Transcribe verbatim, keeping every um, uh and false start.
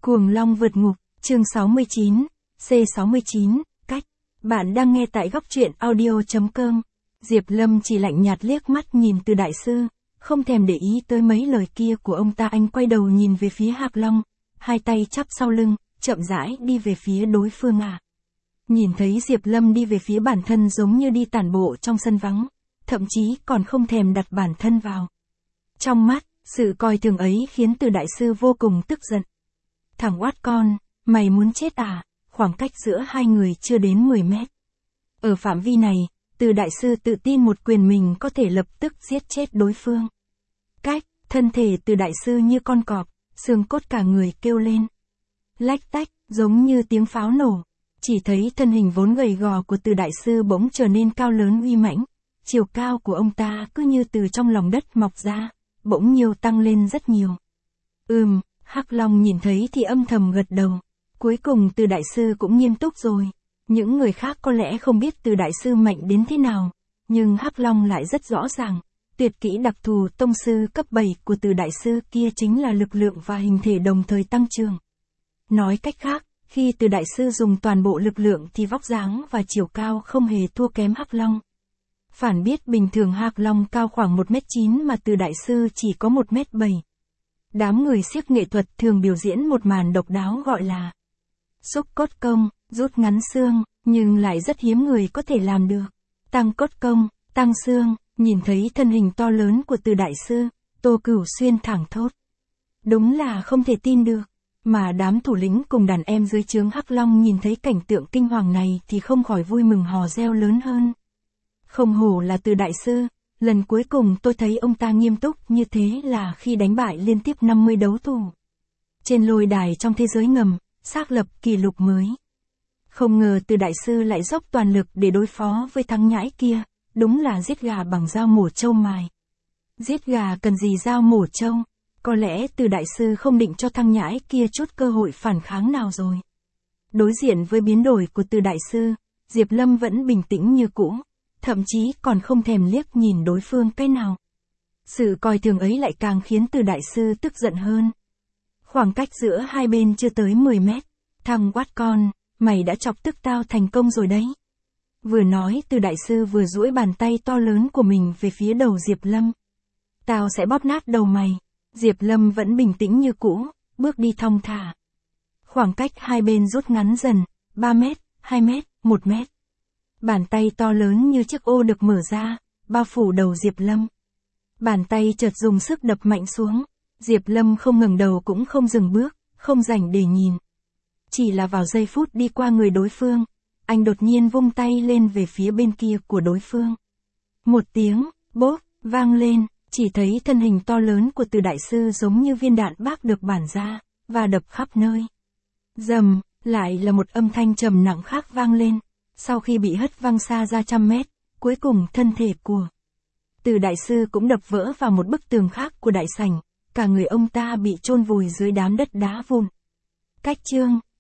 Cuồng Long vượt ngục, chương sáu mươi chín, C sáu mươi chín, cách. Bạn đang nghe tại góc truyện audio chấm com. Diệp Lâm chỉ lạnh nhạt liếc mắt nhìn Từ đại sư, không thèm để ý tới mấy lời kia của ông ta. Anh quay đầu nhìn về phía Hạc Long, hai tay chắp sau lưng, chậm rãi đi về phía đối phương à. Nhìn thấy Diệp Lâm đi về phía bản thân giống như đi tản bộ trong sân vắng, thậm chí còn không thèm đặt bản thân vào. Trong mắt, sự coi thường ấy khiến Từ đại sư vô cùng tức giận. Thằng oát con, mày muốn chết à? Khoảng cách giữa hai người chưa đến mười mét. Ở phạm vi này, Từ đại sư tự tin một quyền mình có thể lập tức giết chết đối phương. Cách, thân thể Từ đại sư như con cọp, xương cốt cả người kêu lên. Lách tách, giống như tiếng pháo nổ. Chỉ thấy thân hình vốn gầy gò của Từ đại sư bỗng trở nên cao lớn uy mãnh. Chiều cao của ông ta cứ như từ trong lòng đất mọc ra, bỗng nhiều tăng lên rất nhiều. Ừm, Hắc Long nhìn thấy thì âm thầm gật đầu. Cuối cùng Từ đại sư cũng nghiêm túc rồi. Những người khác có lẽ không biết Từ đại sư mạnh đến thế nào, nhưng Hắc Long lại rất rõ ràng. Tuyệt kỹ đặc thù tông sư cấp bảy của Từ đại sư kia chính là lực lượng và hình thể đồng thời tăng trưởng. Nói cách khác, khi Từ đại sư dùng toàn bộ lực lượng thì vóc dáng và chiều cao không hề thua kém Hắc Long. Phản biết bình thường Hạc Long cao khoảng một mét chín mà Từ đại sư chỉ có một mét bảy. Đám người xiếc nghệ thuật thường biểu diễn một màn độc đáo gọi là xúc cốt công, rút ngắn xương, nhưng lại rất hiếm người có thể làm được. Tăng cốt công, tăng xương, nhìn thấy thân hình to lớn của Từ đại sư, Tô Cửu Xuyên thẳng thốt. Đúng là không thể tin được, mà đám thủ lĩnh cùng đàn em dưới trướng Hắc Long nhìn thấy cảnh tượng kinh hoàng này thì không khỏi vui mừng hò reo lớn hơn. Không hổ là Từ đại sư, lần cuối cùng tôi thấy ông ta nghiêm túc như thế là khi đánh bại liên tiếp năm mươi đấu thủ. Trên lôi đài trong thế giới ngầm, xác lập kỷ lục mới. Không ngờ Từ đại sư lại dốc toàn lực để đối phó với thằng nhãi kia, đúng là giết gà bằng dao mổ trâu mài. Giết gà cần gì dao mổ trâu, có lẽ Từ đại sư không định cho thằng nhãi kia chút cơ hội phản kháng nào rồi. Đối diện với biến đổi của Từ đại sư, Diệp Lâm vẫn bình tĩnh như cũ. Thậm chí còn không thèm liếc nhìn đối phương cái nào. Sự coi thường ấy lại càng khiến Từ đại sư tức giận hơn. Khoảng cách giữa hai bên chưa tới mười mét. Thằng oát con, mày đã chọc tức tao thành công rồi đấy. Vừa nói Từ đại sư vừa duỗi bàn tay to lớn của mình về phía đầu Diệp Lâm. Tao sẽ bóp nát đầu mày. Diệp Lâm vẫn bình tĩnh như cũ, bước đi thong thả. Khoảng cách hai bên rút ngắn dần, ba mét, hai mét, một mét. Bàn tay to lớn như chiếc ô được mở ra, bao phủ đầu Diệp Lâm. Bàn tay chợt dùng sức đập mạnh xuống, Diệp Lâm không ngẩng đầu cũng không dừng bước, không rảnh để nhìn. Chỉ là vào giây phút đi qua người đối phương, anh đột nhiên vung tay lên về phía bên kia của đối phương. Một tiếng, bốp, vang lên, chỉ thấy thân hình to lớn của Từ đại sư giống như viên đạn bác được bản ra, và đập khắp nơi. Rầm, lại là một âm thanh trầm nặng khác vang lên. Sau khi bị hất văng xa ra trăm mét, cuối cùng thân thể của Từ đại sư cũng đập vỡ vào một bức tường khác của đại sảnh, cả người ông ta bị chôn vùi dưới đám đất đá vụn. Cách chương